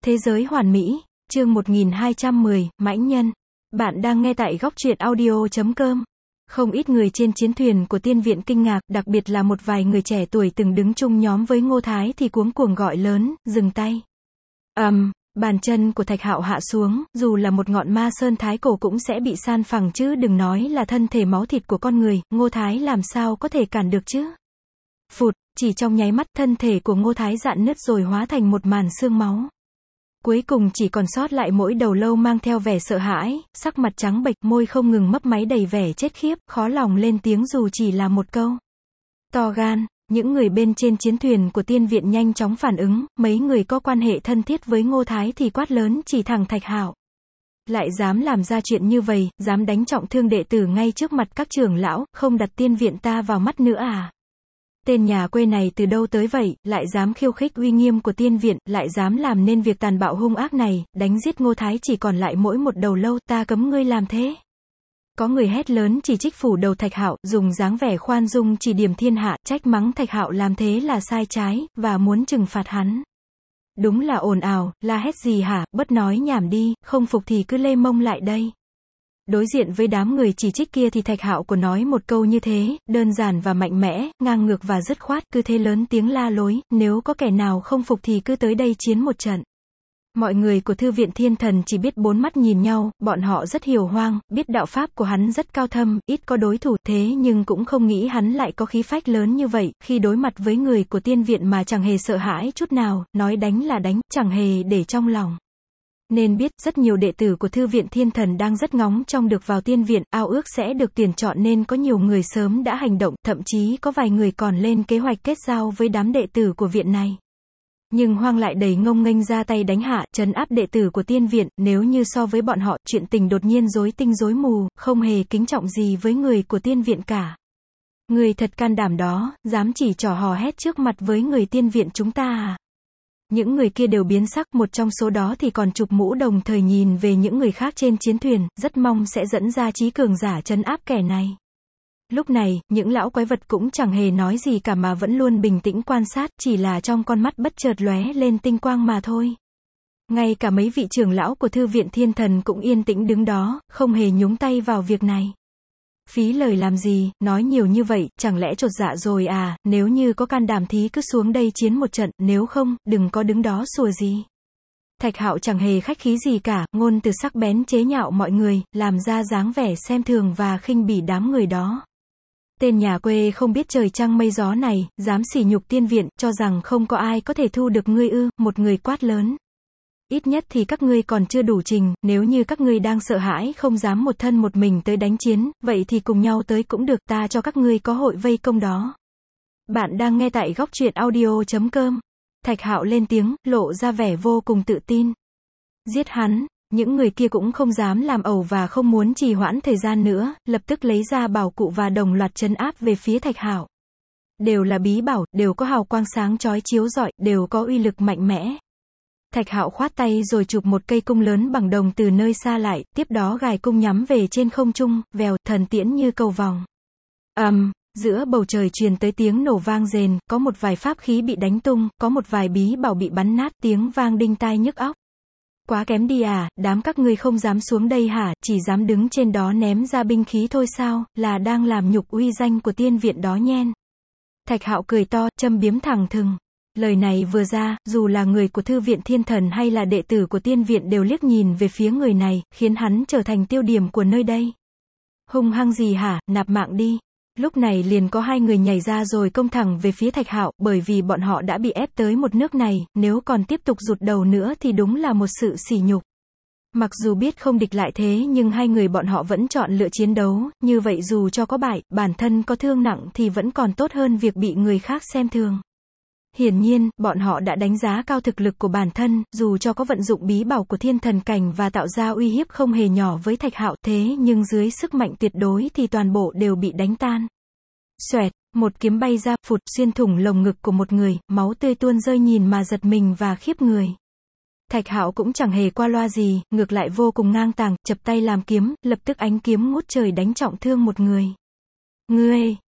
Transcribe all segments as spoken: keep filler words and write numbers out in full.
Thế giới hoàn mỹ, chương một nghìn hai trăm mười, mãnh nhân. Bạn đang nghe tại góc truyện audio chấm com. Không ít người trên chiến thuyền của tiên viện kinh ngạc, đặc biệt là một vài người trẻ tuổi từng đứng chung nhóm với Ngô Thái thì cuống cuồng gọi lớn, dừng tay. ầm, um, bàn chân của Thạch Hạo hạ xuống, dù là một ngọn ma sơn thái cổ cũng sẽ bị san phẳng chứ đừng nói là thân thể máu thịt của con người, Ngô Thái làm sao có thể cản được chứ. Phụt, chỉ trong nháy mắt thân thể của Ngô Thái rạn nứt rồi hóa thành một màn xương máu. Cuối cùng chỉ còn sót lại mỗi đầu lâu mang theo vẻ sợ hãi, sắc mặt trắng bệch, môi không ngừng mấp máy đầy vẻ chết khiếp, khó lòng lên tiếng dù chỉ là một câu. To gan, những người bên trên chiến thuyền của tiên viện nhanh chóng phản ứng, mấy người có quan hệ thân thiết với Ngô Thái thì quát lớn chỉ thẳng Thạch Hạo. Lại dám làm ra chuyện như vậy, dám đánh trọng thương đệ tử ngay trước mặt các trưởng lão, không đặt tiên viện ta vào mắt nữa à? Tên nhà quê này từ đâu tới vậy, lại dám khiêu khích uy nghiêm của tiên viện, lại dám làm nên việc tàn bạo hung ác này, đánh giết Ngô Thái chỉ còn lại mỗi một đầu lâu, ta cấm ngươi làm thế. Có người hét lớn chỉ trích phủ đầu Thạch Hạo, dùng dáng vẻ khoan dung chỉ điểm thiên hạ, trách mắng Thạch Hạo làm thế là sai trái, và muốn trừng phạt hắn. Đúng là ồn ào, la hét gì hả, bớt nói nhảm đi, không phục thì cứ lê mông lại đây. Đối diện với đám người chỉ trích kia thì Thạch Hạo của nói một câu như thế, đơn giản và mạnh mẽ, ngang ngược và dứt khoát, cứ thế lớn tiếng la lối, nếu có kẻ nào không phục thì cứ tới đây chiến một trận. Mọi người của Thư viện Thiên Thần chỉ biết bốn mắt nhìn nhau, bọn họ rất hiểu hoang, biết đạo pháp của hắn rất cao thâm, ít có đối thủ, thế nhưng cũng không nghĩ hắn lại có khí phách lớn như vậy, khi đối mặt với người của tiên viện mà chẳng hề sợ hãi chút nào, nói đánh là đánh, chẳng hề để trong lòng. Nên biết, rất nhiều đệ tử của Thư viện Thiên Thần đang rất ngóng trông được vào tiên viện, ao ước sẽ được tuyển chọn nên có nhiều người sớm đã hành động, thậm chí có vài người còn lên kế hoạch kết giao với đám đệ tử của viện này. Nhưng Hoang lại đầy ngông nghênh ra tay đánh hạ, trấn áp đệ tử của tiên viện, nếu như so với bọn họ, chuyện tình đột nhiên rối tinh rối mù, không hề kính trọng gì với người của tiên viện cả. Người thật can đảm đó, dám chỉ trỏ hò hét trước mặt với người tiên viện chúng ta à? Những người kia đều biến sắc, một trong số đó thì còn chụp mũ đồng thời nhìn về những người khác trên chiến thuyền, rất mong sẽ dẫn ra trí cường giả trấn áp kẻ này. Lúc này, những lão quái vật cũng chẳng hề nói gì cả mà vẫn luôn bình tĩnh quan sát, chỉ là trong con mắt bất chợt lóe lên tinh quang mà thôi. Ngay cả mấy vị trưởng lão của Thư viện Thiên Thần cũng yên tĩnh đứng đó, không hề nhúng tay vào việc này. Phí lời làm gì, nói nhiều như vậy, chẳng lẽ chột dạ rồi à, nếu như có can đảm thì cứ xuống đây chiến một trận, nếu không, đừng có đứng đó sủa gì. Thạch Hạo chẳng hề khách khí gì cả, ngôn từ sắc bén chế nhạo mọi người, làm ra dáng vẻ xem thường và khinh bỉ đám người đó. Tên nhà quê không biết trời trăng mây gió này, dám sỉ nhục tiên viện, cho rằng không có ai có thể thu được ngươi ư, một người quát lớn. Ít nhất thì các ngươi còn chưa đủ trình, nếu như các ngươi đang sợ hãi không dám một thân một mình tới đánh chiến, vậy thì cùng nhau tới cũng được, ta cho các ngươi có hội vây công đó. Bạn đang nghe tại góc truyện audio chấm com. Thạch Hạo lên tiếng, lộ ra vẻ vô cùng tự tin. Giết hắn. Những người kia cũng không dám làm ẩu và không muốn trì hoãn thời gian nữa, lập tức lấy ra bảo cụ và đồng loạt trấn áp về phía Thạch Hạo. Đều là bí bảo, đều có hào quang sáng chói chiếu rọi, đều có uy lực mạnh mẽ. Thạch Hạo khoát tay rồi chụp một cây cung lớn bằng đồng từ nơi xa lại, tiếp đó gài cung nhắm về trên không trung, vèo, thần tiễn như cầu vòng. ầm, um, giữa bầu trời truyền tới tiếng nổ vang rền, có một vài pháp khí bị đánh tung, có một vài bí bảo bị bắn nát, tiếng vang đinh tai nhức óc. Quá kém đi à, đám các ngươi không dám xuống đây hả, chỉ dám đứng trên đó ném ra binh khí thôi sao, là đang làm nhục uy danh của tiên viện đó nhen. Thạch Hạo cười to, châm biếm thẳng thừng. Lời này vừa ra, dù là người của Thư viện Thiên Thần hay là đệ tử của tiên viện đều liếc nhìn về phía người này, khiến hắn trở thành tiêu điểm của nơi đây. Hung hăng gì hả, nạp mạng đi. Lúc này liền có hai người nhảy ra rồi công thẳng về phía Thạch Hạo, bởi vì bọn họ đã bị ép tới một nước này, nếu còn tiếp tục rụt đầu nữa thì đúng là một sự sỉ nhục. Mặc dù biết không địch lại thế nhưng hai người bọn họ vẫn chọn lựa chiến đấu, như vậy dù cho có bại, bản thân có thương nặng thì vẫn còn tốt hơn việc bị người khác xem thường. Hiển nhiên, bọn họ đã đánh giá cao thực lực của bản thân, dù cho có vận dụng bí bảo của thiên thần cảnh và tạo ra uy hiếp không hề nhỏ với Thạch Hạo, thế nhưng dưới sức mạnh tuyệt đối thì toàn bộ đều bị đánh tan. Xoẹt, một kiếm bay ra, phụt, xuyên thủng lồng ngực của một người, máu tươi tuôn rơi nhìn mà giật mình và khiếp người. Thạch Hạo cũng chẳng hề qua loa gì, ngược lại vô cùng ngang tàng, chập tay làm kiếm, lập tức ánh kiếm ngút trời đánh trọng thương một người. Ngươi,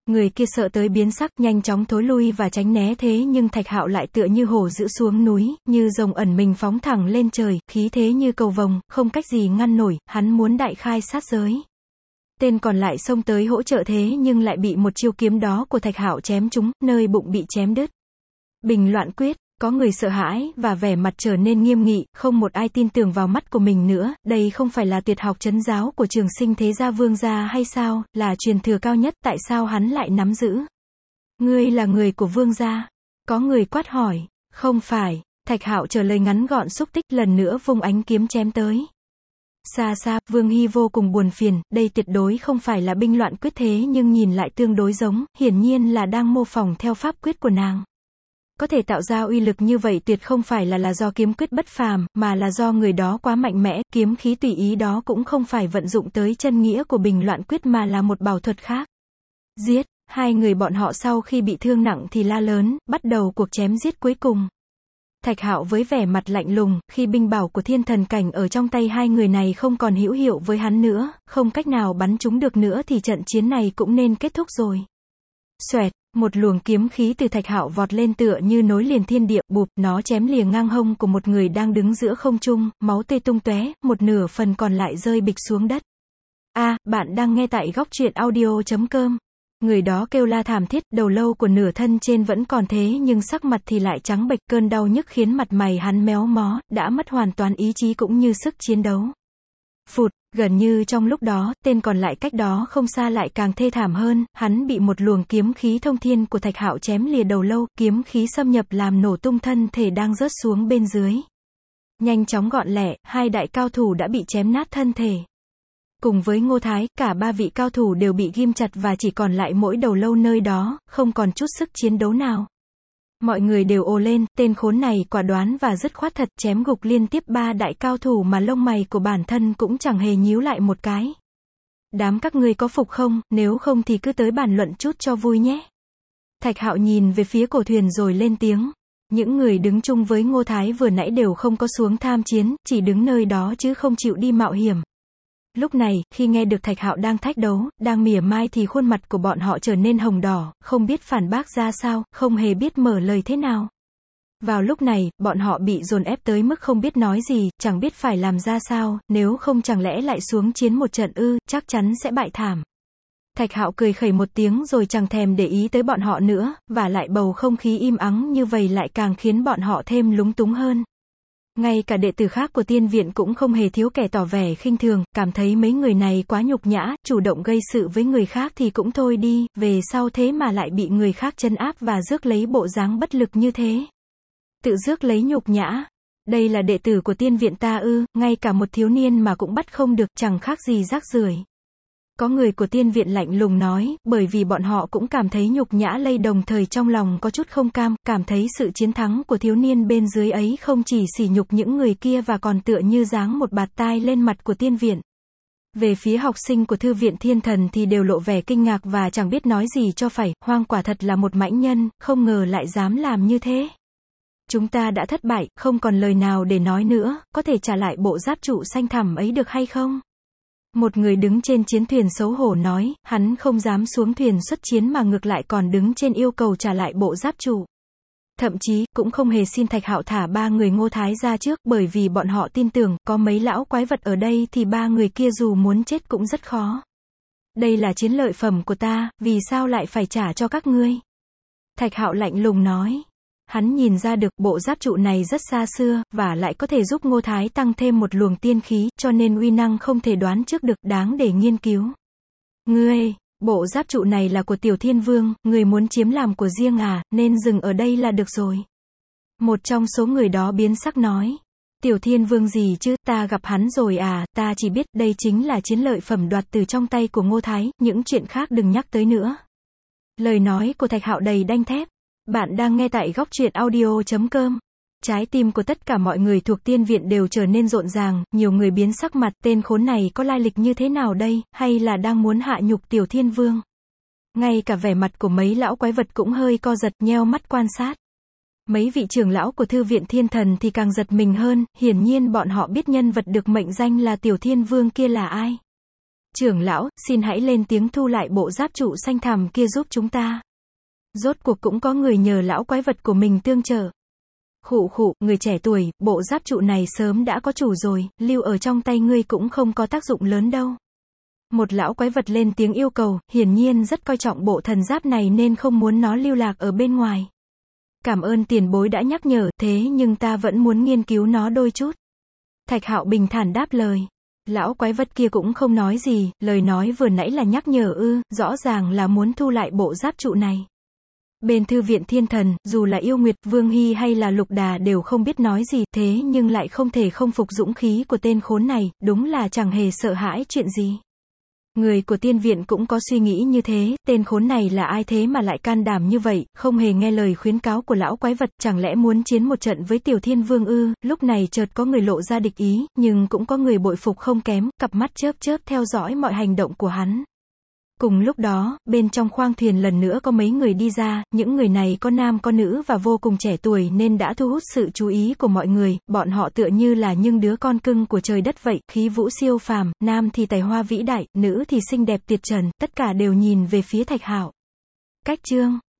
Người kia sợ tới biến sắc, nhanh chóng thối lui và tránh né, thế nhưng Thạch Hạo lại tựa như hổ dữ xuống núi, như rồng ẩn mình phóng thẳng lên trời, khí thế như cầu vồng, không cách gì ngăn nổi, hắn muốn đại khai sát giới. Tên còn lại xông tới hỗ trợ thế nhưng lại bị một chiêu kiếm đó của Thạch Hạo chém trúng, nơi bụng bị chém đứt. Bình loạn quyết, có người sợ hãi, và vẻ mặt trở nên nghiêm nghị, không một ai tin tưởng vào mắt của mình nữa, đây không phải là tuyệt học trấn giáo của Trường Sinh Thế Gia Vương gia hay sao, là truyền thừa cao nhất, tại sao hắn lại nắm giữ? Ngươi là người của Vương gia? Có người quát hỏi, không phải, Thạch Hạo trả lời ngắn gọn xúc tích, lần nữa vung ánh kiếm chém tới. Xa xa, Vương Hy vô cùng buồn phiền, đây tuyệt đối không phải là binh loạn quyết thế nhưng nhìn lại tương đối giống, hiển nhiên là đang mô phỏng theo pháp quyết của nàng. Có thể tạo ra uy lực như vậy tuyệt không phải là là do kiếm quyết bất phàm, mà là do người đó quá mạnh mẽ, kiếm khí tùy ý đó cũng không phải vận dụng tới chân nghĩa của bình loạn quyết mà là một bảo thuật khác. Giết, hai người bọn họ sau khi bị thương nặng thì la lớn, bắt đầu cuộc chém giết cuối cùng. Thạch Hạo với vẻ mặt lạnh lùng, khi binh bảo của thiên thần cảnh ở trong tay hai người này không còn hữu hiệu với hắn nữa, không cách nào bắn chúng được nữa thì trận chiến này cũng nên kết thúc rồi. Xoẹt, một luồng kiếm khí từ Thạch Hạo vọt lên tựa như nối liền thiên địa, bụp, nó chém lìa ngang hông của một người đang đứng giữa không trung, máu tươi tung tóe, một nửa phần còn lại rơi bịch xuống đất. A, à, bạn đang nghe tại góc truyện audio chấm com. Người đó kêu la thảm thiết, đầu lâu của nửa thân trên vẫn còn thế nhưng sắc mặt thì lại trắng bệch, cơn đau nhức khiến mặt mày hắn méo mó, đã mất hoàn toàn ý chí cũng như sức chiến đấu. Phụt, gần như trong lúc đó, tên còn lại cách đó không xa lại càng thê thảm hơn, hắn bị một luồng kiếm khí thông thiên của Thạch Hạo chém lìa đầu lâu, kiếm khí xâm nhập làm nổ tung thân thể đang rớt xuống bên dưới. Nhanh chóng gọn lẹ, hai đại cao thủ đã bị chém nát thân thể. Cùng với Ngô Thái, cả ba vị cao thủ đều bị ghim chặt và chỉ còn lại mỗi đầu lâu nơi đó, không còn chút sức chiến đấu nào. Mọi người đều ồ lên, tên khốn này quả đoán và dứt khoát thật, chém gục liên tiếp ba đại cao thủ mà lông mày của bản thân cũng chẳng hề nhíu lại một cái. Đám các ngươi có phục không, nếu không thì cứ tới bàn luận chút cho vui nhé. Thạch Hạo nhìn về phía cổ thuyền rồi lên tiếng. Những người đứng chung với Ngô Thái vừa nãy đều không có xuống tham chiến, chỉ đứng nơi đó chứ không chịu đi mạo hiểm. Lúc này, khi nghe được Thạch Hạo đang thách đấu, đang mỉa mai thì khuôn mặt của bọn họ trở nên hồng đỏ, không biết phản bác ra sao, không hề biết mở lời thế nào. Vào lúc này, bọn họ bị dồn ép tới mức không biết nói gì, chẳng biết phải làm ra sao, nếu không chẳng lẽ lại xuống chiến một trận ư, chắc chắn sẽ bại thảm. Thạch Hạo cười khẩy một tiếng rồi chẳng thèm để ý tới bọn họ nữa, và lại bầu không khí im ắng như vậy lại càng khiến bọn họ thêm lúng túng hơn. Ngay cả đệ tử khác của tiên viện cũng không hề thiếu kẻ tỏ vẻ khinh thường, cảm thấy mấy người này quá nhục nhã, chủ động gây sự với người khác thì cũng thôi đi, về sau thế mà lại bị người khác trấn áp và rước lấy bộ dáng bất lực như thế. Tự rước lấy nhục nhã. Đây là đệ tử của tiên viện ta ư, ngay cả một thiếu niên mà cũng bắt không được, chẳng khác gì rác rưởi. Có người của tiên viện lạnh lùng nói, bởi vì bọn họ cũng cảm thấy nhục nhã lây, đồng thời trong lòng có chút không cam, cảm thấy sự chiến thắng của thiếu niên bên dưới ấy không chỉ sỉ nhục những người kia và còn tựa như giáng một bạt tai lên mặt của tiên viện. Về phía học sinh của thư viện thiên thần thì đều lộ vẻ kinh ngạc và chẳng biết nói gì cho phải, Hoang quả thật là một mãnh nhân, không ngờ lại dám làm như thế. Chúng ta đã thất bại, không còn lời nào để nói nữa, có thể trả lại bộ giáp trụ xanh thẳm ấy được hay không? Một người đứng trên chiến thuyền xấu hổ nói, hắn không dám xuống thuyền xuất chiến mà ngược lại còn đứng trên yêu cầu trả lại bộ giáp trụ. Thậm chí, cũng không hề xin Thạch Hạo thả ba người Ngô Thái ra trước, bởi vì bọn họ tin tưởng, có mấy lão quái vật ở đây thì ba người kia dù muốn chết cũng rất khó. Đây là chiến lợi phẩm của ta, vì sao lại phải trả cho các ngươi? Thạch Hạo lạnh lùng nói. Hắn nhìn ra được bộ giáp trụ này rất xa xưa, và lại có thể giúp Ngô Thái tăng thêm một luồng tiên khí, cho nên uy năng không thể đoán trước được, đáng để nghiên cứu. Ngươi, bộ giáp trụ này là của Tiểu Thiên Vương, ngươi muốn chiếm làm của riêng à, nên dừng ở đây là được rồi. Một trong số người đó biến sắc nói. Tiểu Thiên Vương gì chứ, ta gặp hắn rồi à, ta chỉ biết đây chính là chiến lợi phẩm đoạt từ trong tay của Ngô Thái, những chuyện khác đừng nhắc tới nữa. Lời nói của Thạch Hạo đầy đanh thép. Bạn đang nghe tại góc truyện audio chấm com. Trái tim của tất cả mọi người thuộc tiên viện đều trở nên rộn ràng, nhiều người biến sắc mặt, tên khốn này có lai lịch như thế nào đây, hay là đang muốn hạ nhục Tiểu Thiên Vương? Ngay cả vẻ mặt của mấy lão quái vật cũng hơi co giật, nheo mắt quan sát. Mấy vị trưởng lão của thư viện thiên thần thì càng giật mình hơn, hiển nhiên bọn họ biết nhân vật được mệnh danh là Tiểu Thiên Vương kia là ai. Trưởng lão, xin hãy lên tiếng thu lại bộ giáp trụ xanh thẳm kia giúp chúng ta. Rốt cuộc cũng có người nhờ lão quái vật của mình tương trợ. Khụ khụ, người trẻ tuổi, bộ giáp trụ này sớm đã có chủ rồi, lưu ở trong tay ngươi cũng không có tác dụng lớn đâu. Một lão quái vật lên tiếng yêu cầu, hiển nhiên rất coi trọng bộ thần giáp này nên không muốn nó lưu lạc ở bên ngoài. Cảm ơn tiền bối đã nhắc nhở, thế nhưng ta vẫn muốn nghiên cứu nó đôi chút. Thạch Hạo bình thản đáp lời. Lão quái vật kia cũng không nói gì, lời nói vừa nãy là nhắc nhở ư, rõ ràng là muốn thu lại bộ giáp trụ này. Bên thư viện thiên thần, dù là Yêu Nguyệt, Vương Hy hay là Lục Đà đều không biết nói gì, thế nhưng lại không thể không phục dũng khí của tên khốn này, đúng là chẳng hề sợ hãi chuyện gì. Người của tiên viện cũng có suy nghĩ như thế, tên khốn này là ai thế mà lại can đảm như vậy, không hề nghe lời khuyến cáo của lão quái vật, chẳng lẽ muốn chiến một trận với Tiểu Thiên Vương ư? Lúc này chợt có người lộ ra địch ý, nhưng cũng có người bội phục không kém, cặp mắt chớp chớp theo dõi mọi hành động của hắn. Cùng lúc đó, bên trong khoang thuyền lần nữa có mấy người đi ra, những người này có nam có nữ và vô cùng trẻ tuổi nên đã thu hút sự chú ý của mọi người, bọn họ tựa như là những đứa con cưng của trời đất vậy, khí vũ siêu phàm, nam thì tài hoa vĩ đại, nữ thì xinh đẹp tuyệt trần, tất cả đều nhìn về phía Thạch Hạo. Cách chương